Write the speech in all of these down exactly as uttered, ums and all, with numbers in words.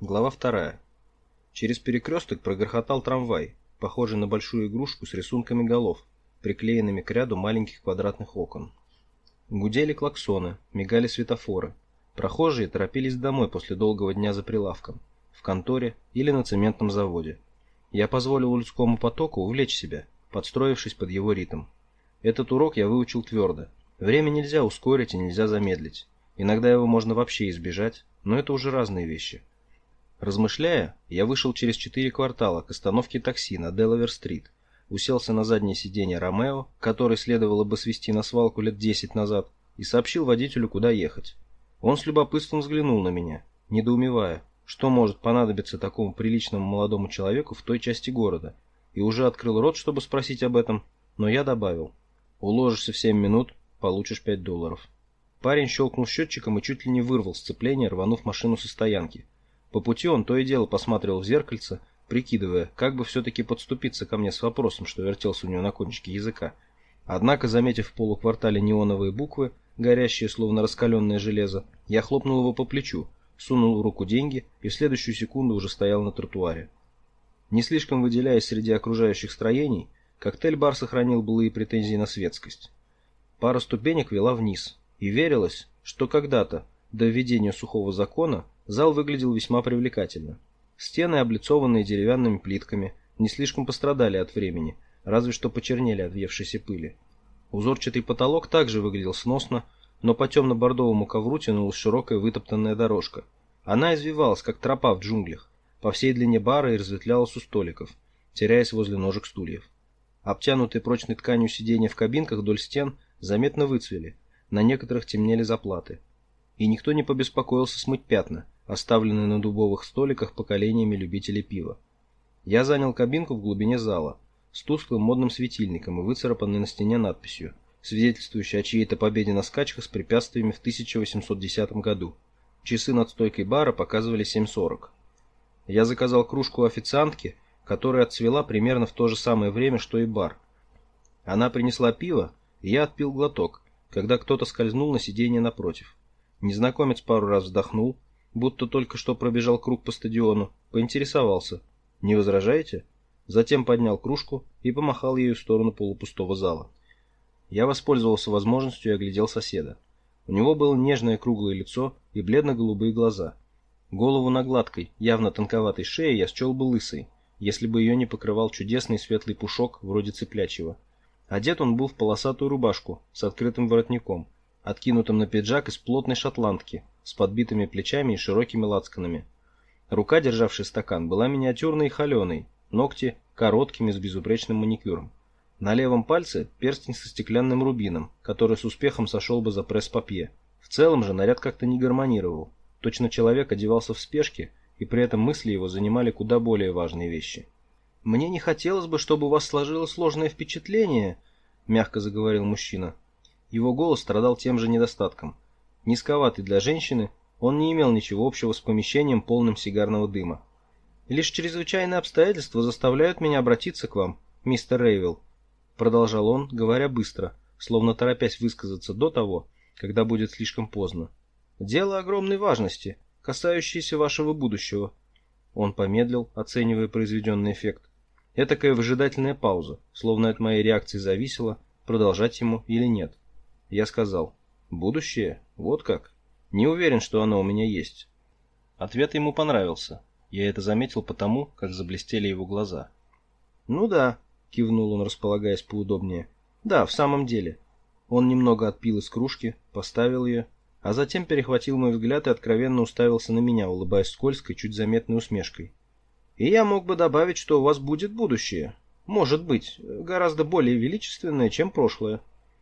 Глава вторая. Через перекресток прогрохотал трамвай, похожий на большую игрушку с рисунками голов, приклеенными к ряду маленьких квадратных окон. Гудели клаксоны, мигали светофоры. Прохожие торопились домой после долгого дня за прилавком, в конторе или на цементном заводе. Я позволил людскому потоку увлечь себя, подстроившись под его ритм. Этот урок я выучил твердо. Время нельзя ускорить и нельзя замедлить. Иногда его можно вообще избежать, но это уже разные вещи. Размышляя, я вышел через четыре квартала к остановке такси на Делавер-стрит, уселся на заднее сиденье Ромео, который следовало бы свезти на свалку лет десять назад, и сообщил водителю, куда ехать. Он с любопытством взглянул на меня, недоумевая, что может понадобиться такому приличному молодому человеку в той части города, и уже открыл рот, чтобы спросить об этом, но я добавил: «Уложишься в семь минут, получишь пять долларов». Парень щелкнул счетчиком и чуть ли не вырвал сцепление, рванув машину со стоянки. По пути он то и дело посматривал в зеркальце, прикидывая, как бы все-таки подступиться ко мне с вопросом, что вертелся у него на кончике языка. Однако, заметив в полуквартале неоновые буквы, горящие словно раскаленное железо, я хлопнул его по плечу, сунул в руку деньги и в следующую секунду уже стоял на тротуаре. Не слишком выделяясь среди окружающих строений, коктейль-бар сохранил былые претензии на светскость. Пара ступенек вела вниз, и верилось, что когда-то, до введения сухого закона, зал выглядел весьма привлекательно. Стены, облицованные деревянными плитками, не слишком пострадали от времени, разве что почернели от въевшейся пыли. Узорчатый потолок также выглядел сносно, но по темно-бордовому ковру тянулась широкая вытоптанная дорожка. Она извивалась, как тропа в джунглях, по всей длине бара и разветвлялась у столиков, теряясь возле ножек стульев. Обтянутые прочной тканью сиденья в кабинках вдоль стен заметно выцвели, на некоторых темнели заплаты. И никто не побеспокоился смыть пятна, оставленные на дубовых столиках поколениями любителей пива. Я занял кабинку в глубине зала, с тусклым модным светильником и выцарапанной на стене надписью, свидетельствующей о чьей-то победе на скачках с препятствиями в тысяча восемьсот десятом году. Часы над стойкой бара показывали семь сорок. Я заказал кружку у официантки, которая отцвела примерно в то же самое время, что и бар. Она принесла пиво, и я отпил глоток, когда кто-то скользнул на сиденье напротив. Незнакомец пару раз вздохнул, будто только что пробежал круг по стадиону, поинтересовался: «Не возражаете?» Затем поднял кружку и помахал ею в сторону полупустого зала. Я воспользовался возможностью и оглядел соседа. У него было нежное круглое лицо и бледно-голубые глаза. Голову на гладкой, явно тонковатой шее я счел бы лысой, если бы ее не покрывал чудесный светлый пушок вроде цыплячьего. Одет он был в полосатую рубашку с открытым воротником, откинутым на пиджак из плотной шотландки, с подбитыми плечами и широкими лацканами. Рука, державшая стакан, была миниатюрной и холеной, ногти короткими с безупречным маникюром. На левом пальце перстень со стеклянным рубином, который с успехом сошел бы за пресс-папье. В целом же наряд как-то не гармонировал. Точно человек одевался в спешке, и при этом мысли его занимали куда более важные вещи. «Мне не хотелось бы, чтобы у вас сложилось сложное впечатление», — мягко заговорил мужчина. Его голос страдал тем же недостатком. Низковатый для женщины, он не имел ничего общего с помещением, полным сигарного дыма. «Лишь чрезвычайные обстоятельства заставляют меня обратиться к вам, мистер Рейвилл», — продолжал он, говоря быстро, словно торопясь высказаться до того, когда будет слишком поздно. «Дело огромной важности, касающееся вашего будущего». Он помедлил, оценивая произведенный эффект. Этакая выжидательная пауза, словно от моей реакции зависело, продолжать ему или нет. Я сказал: «Будущее? Вот как? Не уверен, что оно у меня есть». Ответ ему понравился. Я это заметил потому, как заблестели его глаза. «Ну да», — кивнул он, располагаясь поудобнее. «Да, в самом деле». Он немного отпил из кружки, поставил ее, а затем перехватил мой взгляд и откровенно уставился на меня, улыбаясь скользкой, чуть заметной усмешкой. «И я мог бы добавить, что у вас будет будущее. Может быть, гораздо более величественное, чем прошлое».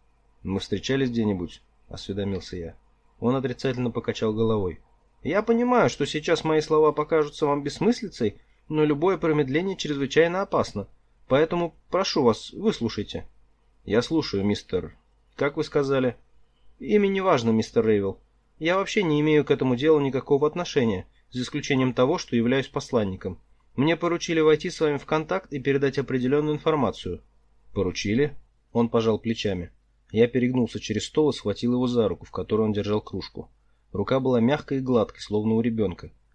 «Мы встречались где-нибудь?» — осведомился я. Он отрицательно покачал головой. «Я понимаю, что сейчас мои слова покажутся вам бессмыслицей, но любое промедление чрезвычайно опасно. Поэтому прошу вас, выслушайте». «Я слушаю, мистер... Как вы сказали?» «Имя не важно, мистер Рейвилл. Я вообще не имею к этому делу никакого отношения, за исключением того, что являюсь посланником. Мне поручили войти с вами в контакт и передать определенную информацию». «Поручили?» Он пожал плечами. Я перегнулся через стол и схватил его за руку, в которой он держал кружку. Рука была мягкой и гладкой, словно у ребенка,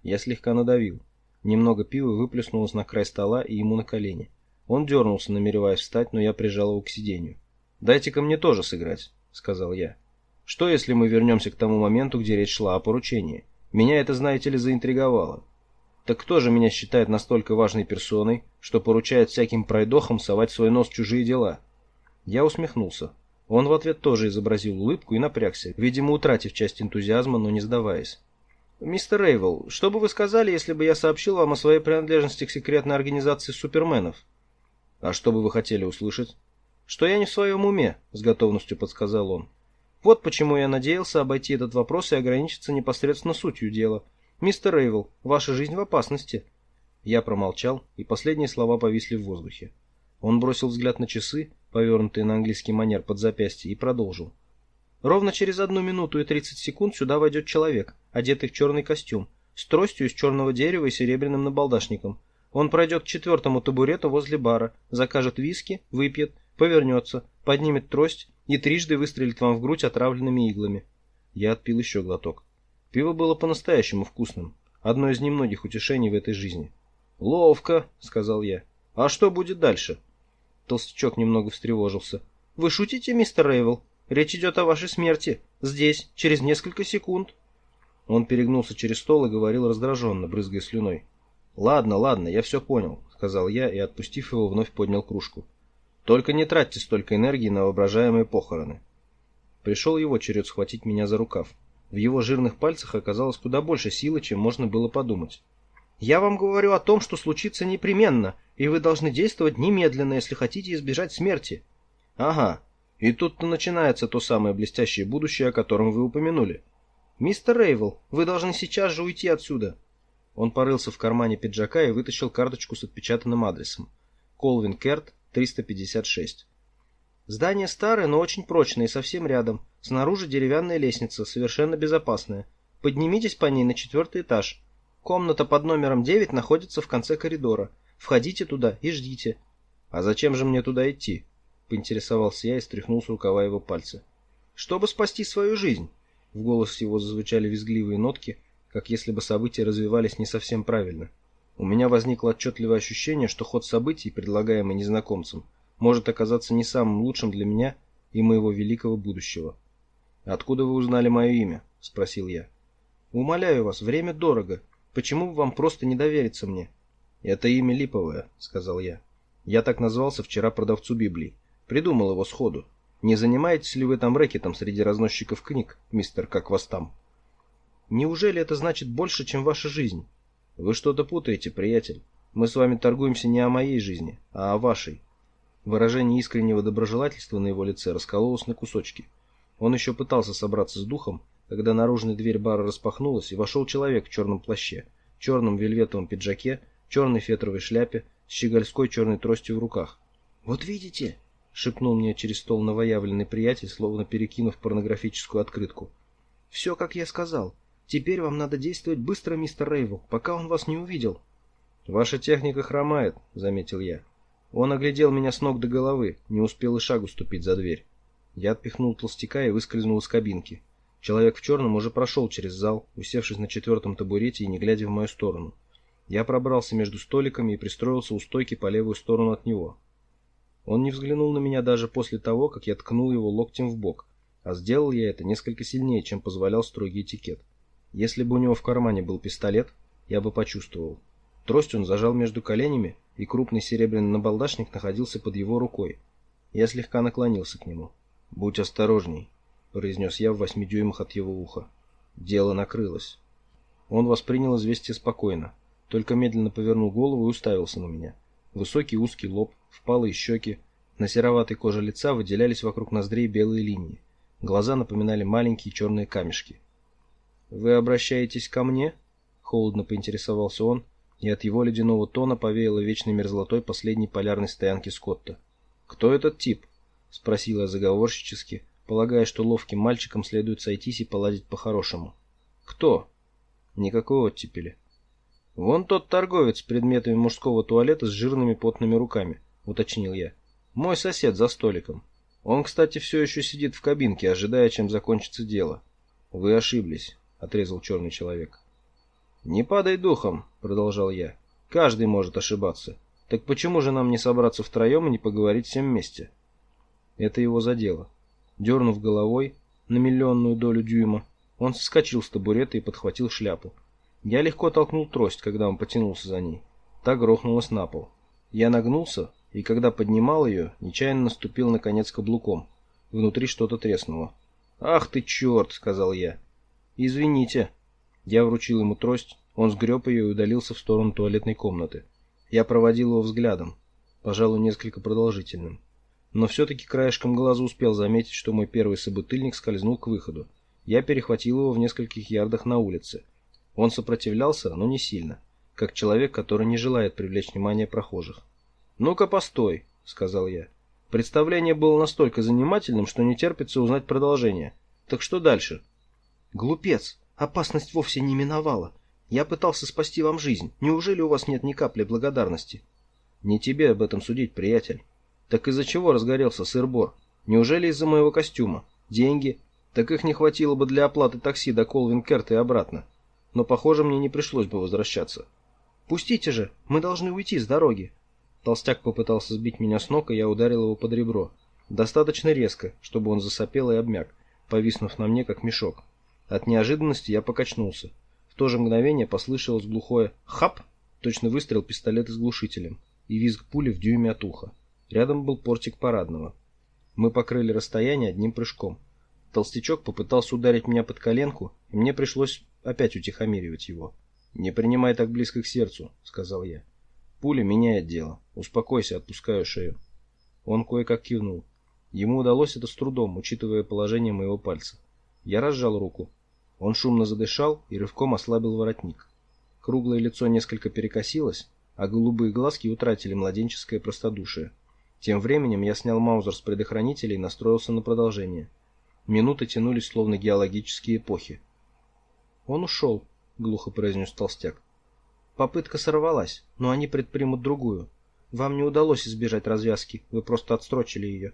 Я слегка надавил. Немного пива выплеснулось на край стола и ему на колени. Он дернулся, намереваясь встать, но я прижал его к сиденью. «Дайте-ка мне тоже сыграть», — сказал я. «Что, если мы вернемся к тому моменту, где речь шла о поручении? Меня это, знаете ли, заинтриговало. Так кто же меня считает настолько важной персоной, что поручает всяким пройдохам совать свой нос в чужие дела?» Я усмехнулся. Он в ответ тоже изобразил улыбку и напрягся, видимо, утратив часть энтузиазма, но не сдаваясь. «Мистер Рейвел, что бы вы сказали, если бы я сообщил вам о своей принадлежности к секретной организации суперменов?» «А что бы вы хотели услышать?» «Что я не в своем уме», — с готовностью подсказал он. «Вот почему я надеялся обойти этот вопрос и ограничиться непосредственно сутью дела. Мистер Рейвел, ваша жизнь в опасности». Я промолчал, и последние слова повисли в воздухе. Он бросил взгляд на часы, повернутые на английский манер под запястье, и продолжил. «Ровно через одну минуту и тридцать секунд сюда войдет человек, одетый в черный костюм, с тростью из черного дерева и серебряным набалдашником. Он пройдет к четвертому табурету возле бара, закажет виски, выпьет, повернется, поднимет трость и трижды выстрелит вам в грудь отравленными иглами». Я отпил еще глоток. Пиво было по-настоящему вкусным, одно из немногих утешений в этой жизни. «Ловко», — сказал я. «А что будет дальше?» Толстячок немного встревожился. «Вы шутите, мистер Рейвел? Речь идет о вашей смерти. Здесь, через несколько секунд». Он перегнулся через стол и говорил раздраженно, брызгая слюной. «Ладно, ладно, я все понял», — сказал я и, отпустив его, вновь поднял кружку. «Только не тратьте столько энергии на воображаемые похороны». Пришел его черед схватить меня за рукав. В его жирных пальцах оказалось куда больше силы, чем можно было подумать. «Я вам говорю о том, что случится непременно, и вы должны действовать немедленно, если хотите избежать смерти». «Ага, и тут-то начинается то самое блестящее будущее, о котором вы упомянули». «Мистер Рейвел, вы должны сейчас же уйти отсюда». Он порылся в кармане пиджака и вытащил карточку с отпечатанным адресом. Колвин Керт, триста пятьдесят шесть. «Здание старое, но очень прочное и совсем рядом. Снаружи деревянная лестница, совершенно безопасная. Поднимитесь по ней на четвертый этаж. Комната под номером девять находится в конце коридора. Входите туда и ждите». «А зачем же мне туда идти?» — поинтересовался я и стряхнул с рукава его пальцы. «Чтобы спасти свою жизнь». В голосе его зазвучали визгливые нотки, как если бы события развивались не совсем правильно. У меня возникло отчетливое ощущение, что ход событий, предлагаемый незнакомцем, может оказаться не самым лучшим для меня и моего великого будущего. «Откуда вы узнали мое имя?» — спросил я. «Умоляю вас, время дорого. Почему бы вам просто не довериться мне?» «Это имя липовое», — сказал я. «Я так назвался вчера продавцу Библии. Придумал его сходу. Не занимаетесь ли вы там рэкетом среди разносчиков книг, мистер как вас там?» «Неужели это значит больше, чем ваша жизнь?» «Вы что-то путаете, приятель. Мы с вами торгуемся не о моей жизни, а о вашей». Выражение искреннего доброжелательства на его лице раскололось на кусочки. Он еще пытался собраться с духом, когда наружная дверь бара распахнулась, и вошел человек в черном плаще, черном вельветовом пиджаке, черной фетровой шляпе, с щегольской черной тростью в руках. «Вот видите», — шепнул мне через стол новоявленный приятель, словно перекинув порнографическую открытку. «Все, как я сказал. Теперь вам надо действовать быстро, мистер Рейвел, пока он вас не увидел». «Ваша техника хромает», — заметил я. Он оглядел меня с ног до головы, не успел и шагу ступить за дверь. Я отпихнул толстяка и выскользнул из кабинки. Человек в черном уже прошел через зал, усевшись на четвертом табурете и не глядя в мою сторону. Я пробрался между столиками и пристроился у стойки по левую сторону от него. Он не взглянул на меня даже после того, как я ткнул его локтем в бок, а сделал я это несколько сильнее, чем позволял строгий этикет. Если бы у него в кармане был пистолет, я бы почувствовал. Трость он зажал между коленями, и крупный серебряный набалдашник находился под его рукой. Я слегка наклонился к нему. «Будь осторожней», — произнес я в восьми дюймах от его уха. Дело накрылось. Он воспринял известие спокойно, только медленно повернул голову и уставился на меня. Высокий узкий лоб, впалые щеки, на сероватой коже лица выделялись вокруг ноздрей белые линии. Глаза напоминали маленькие черные камешки. «Вы обращаетесь ко мне?» — холодно поинтересовался он, и от его ледяного тона повеяло вечной мерзлотой последней полярной стоянки Скотта. «Кто этот тип?» — спросил я заговорщически, полагая, что ловким мальчикам следует сойтись и поладить по-хорошему. «Кто?» «Никакой оттепели». «Вон тот торговец с предметами мужского туалета с жирными потными руками», — уточнил я. «Мой сосед за столиком. Он, кстати, все еще сидит в кабинке, ожидая, чем закончится дело». «Вы ошиблись», — отрезал черный человек. «Не падай духом», — продолжал я. «Каждый может ошибаться. Так почему же нам не собраться втроем и не поговорить всем вместе?» Это его задело. Дернув головой на миллионную долю дюйма, он соскочил с табурета и подхватил шляпу. Я легко толкнул трость, когда он потянулся за ней. Та грохнулась на пол. Я нагнулся, и когда поднимал ее, нечаянно наступил на конец каблуком. Внутри что-то треснуло. «Ах ты черт!» — сказал я. «Извините». Я вручил ему трость, он сгреб ее и удалился в сторону туалетной комнаты. Я проводил его взглядом, пожалуй, несколько продолжительным. Но все-таки краешком глаза успел заметить, что мой первый собутыльник скользнул к выходу. Я перехватил его в нескольких ярдах на улице. Он сопротивлялся, но не сильно, как человек, который не желает привлечь внимание прохожих. «Ну-ка, постой», — сказал я. Представление было настолько занимательным, что не терпится узнать продолжение. Так что дальше? «Глупец! Опасность вовсе не миновала. Я пытался спасти вам жизнь. Неужели у вас нет ни капли благодарности?» «Не тебе об этом судить, приятель. Так из-за чего разгорелся сыр-бор? Неужели из-за моего костюма? Деньги? Так их не хватило бы для оплаты такси до Колвин-Керта и обратно. Но, похоже, мне не пришлось бы возвращаться». «Пустите же! Мы должны уйти с дороги!» Толстяк попытался сбить меня с ног, и я ударил его под ребро. Достаточно резко, чтобы он засопел и обмяк, повиснув на мне, как мешок. От неожиданности я покачнулся. В то же мгновение послышалось глухое «хап!», точно выстрел пистолета с глушителем, и визг пули в дюйме от уха. Рядом был портик парадного. Мы покрыли расстояние одним прыжком. Толстячок попытался ударить меня под коленку, и мне пришлось опять утихомиривать его. «Не принимай так близко к сердцу», — сказал я. «Пуля меняет дело. Успокойся, отпускаю шею». Он кое-как кивнул. Ему удалось это с трудом, учитывая положение моего пальца. Я разжал руку. Он шумно задышал и рывком ослабил воротник. Круглое лицо несколько перекосилось, а голубые глазки утратили младенческое простодушие. Тем временем я снял маузер с предохранителя и настроился на продолжение. Минуты тянулись, словно геологические эпохи. «Он ушел», — глухо произнес толстяк. «Попытка сорвалась, но они предпримут другую. Вам не удалось избежать развязки, вы просто отстрочили ее».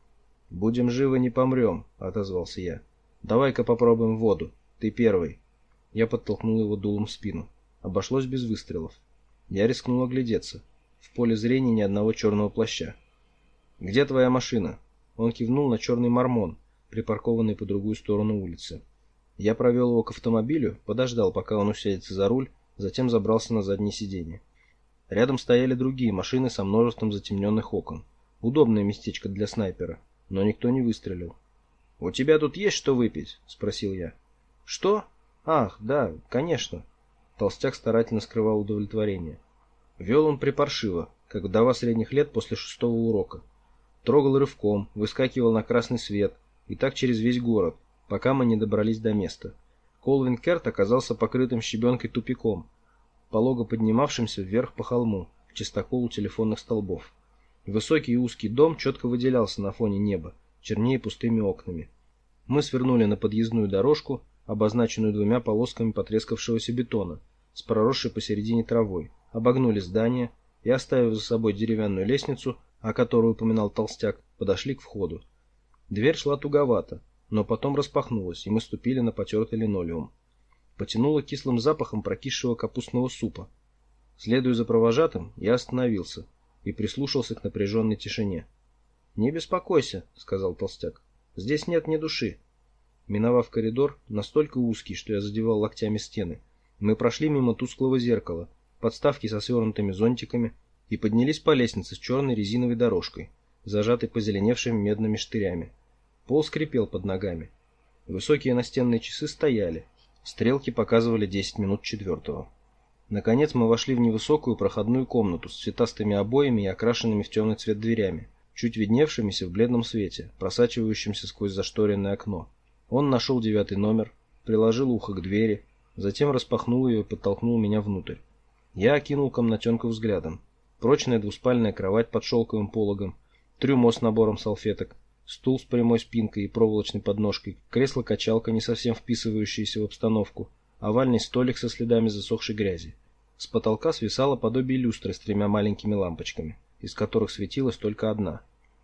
«Будем живы, не помрем», — отозвался я. «Давай-ка попробуем воду. Ты первый». Я подтолкнул его дулом в спину. Обошлось без выстрелов. Я рискнул оглядеться. В поле зрения ни одного черного плаща. «Где твоя машина?» Он кивнул на черный мормон, припаркованный по другую сторону улицы. Я провел его к автомобилю, подождал, пока он усядется за руль, затем забрался на заднее сиденье. Рядом стояли другие машины со множеством затемненных окон. Удобное местечко для снайпера, но никто не выстрелил. «У тебя тут есть что выпить?» — спросил я. «Что? Ах, да, конечно». Толстяк старательно скрывал удовлетворение. Вел он припаршиво, как вдова средних лет после шестого урока. Трогал рывком, выскакивал на красный свет, и так через весь город, пока мы не добрались до места. Колвин-Керт оказался покрытым щебенкой тупиком, полого поднимавшимся вверх по холму, к чистоколу телефонных столбов. Высокий и узкий дом четко выделялся на фоне неба, чернее пустыми окнами. Мы свернули на подъездную дорожку, обозначенную двумя полосками потрескавшегося бетона, с проросшей посередине травой, обогнули здание и, оставив за собой деревянную лестницу, о которой упоминал толстяк, подошли к входу. Дверь шла туговато, но потом распахнулась, и мы ступили на потертый линолеум. Потянуло кислым запахом прокисшего капустного супа. Следуя за провожатым, я остановился и прислушался к напряженной тишине. «Не беспокойся», — сказал толстяк, — «здесь нет ни души». Миновав коридор, настолько узкий, что я задевал локтями стены, мы прошли мимо тусклого зеркала, подставки со свернутыми зонтиками, и поднялись по лестнице с черной резиновой дорожкой, зажатой позеленевшими медными штырями. Пол скрипел под ногами. Высокие настенные часы стояли. Стрелки показывали десять минут четвертого. Наконец мы вошли в невысокую проходную комнату с цветастыми обоями и окрашенными в темный цвет дверями, чуть видневшимися в бледном свете, просачивающимся сквозь зашторенное окно. Он нашел девятый номер, приложил ухо к двери, затем распахнул ее и подтолкнул меня внутрь. Я окинул комнатенку взглядом. Прочная двуспальная кровать под шелковым пологом, трюмо с набором салфеток, стул с прямой спинкой и проволочной подножкой, кресло-качалка, не совсем вписывающееся в обстановку, овальный столик со следами засохшей грязи. С потолка свисало подобие люстры с тремя маленькими лампочками, из которых светилась только одна.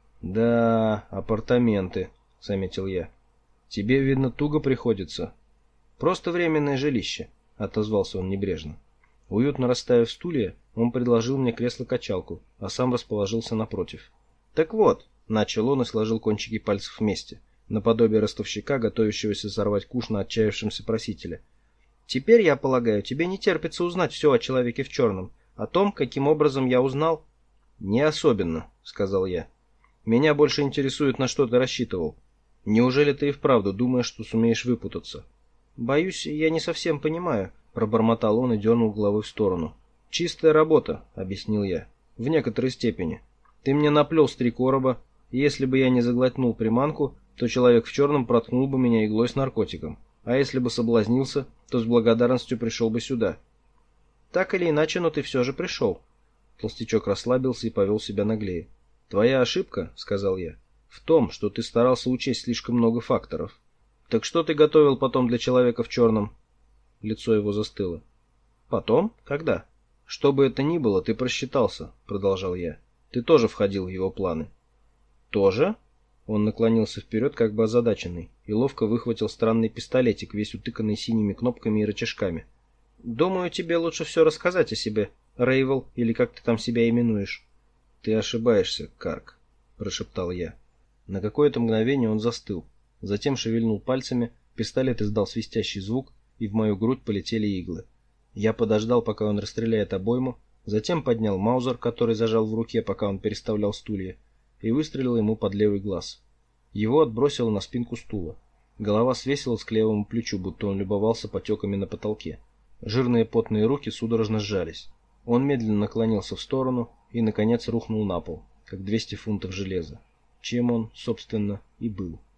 «Да, апартаменты», — заметил я. «Тебе, видно, туго приходится. Просто временное жилище. — отозвался он небрежно. Уютно расставив стулья, он предложил мне кресло-качалку, а сам расположился напротив. «Так вот», — начал он и сложил кончики пальцев вместе, наподобие ростовщика, готовящегося сорвать куш на отчаявшемся просителя. «Теперь, я полагаю, тебе не терпится узнать все о человеке в черном, о том, каким образом я узнал?» «Не особенно», — сказал я. «Меня больше интересует, на что ты рассчитывал. Неужели ты и вправду думаешь, что сумеешь выпутаться?» «Боюсь, я не совсем понимаю», — пробормотал он и дернул головой в сторону. «Чистая работа», — объяснил я, — «в некоторой степени. Ты мне наплел с три короба, и если бы я не заглотнул приманку, то человек в черном проткнул бы меня иглой с наркотиком, а если бы соблазнился, то с благодарностью пришел бы сюда». «Так или иначе, но ты все же пришел». Толстячок расслабился и повел себя наглее. «Твоя ошибка, — сказал я, — в том, что ты старался учесть слишком много факторов. Так что ты готовил потом для человека в черном?» Лицо его застыло. «Потом? Когда?» «Что бы это ни было, ты просчитался, — продолжал я. Ты тоже входил в его планы». «Тоже?» Он наклонился вперед, как бы озадаченный, и ловко выхватил странный пистолетик, весь утыканный синими кнопками и рычажками. «Думаю, тебе лучше все рассказать о себе, Рейвел, или как ты там себя именуешь». «Ты ошибаешься, Карк», — прошептал я. На какое-то мгновение он застыл, затем шевельнул пальцами, пистолет издал свистящий звук, и в мою грудь полетели иглы. Я подождал, пока он расстреляет обойму, затем поднял маузер, который зажал в руке, пока он переставлял стулья, и выстрелил ему под левый глаз. Его отбросило на спинку стула. Голова свесилась к левому плечу, будто он любовался потеками на потолке. Жирные потные руки судорожно сжались. Он медленно наклонился в сторону и, наконец, рухнул на пол, как двести фунтов железа, чем он, собственно, и был.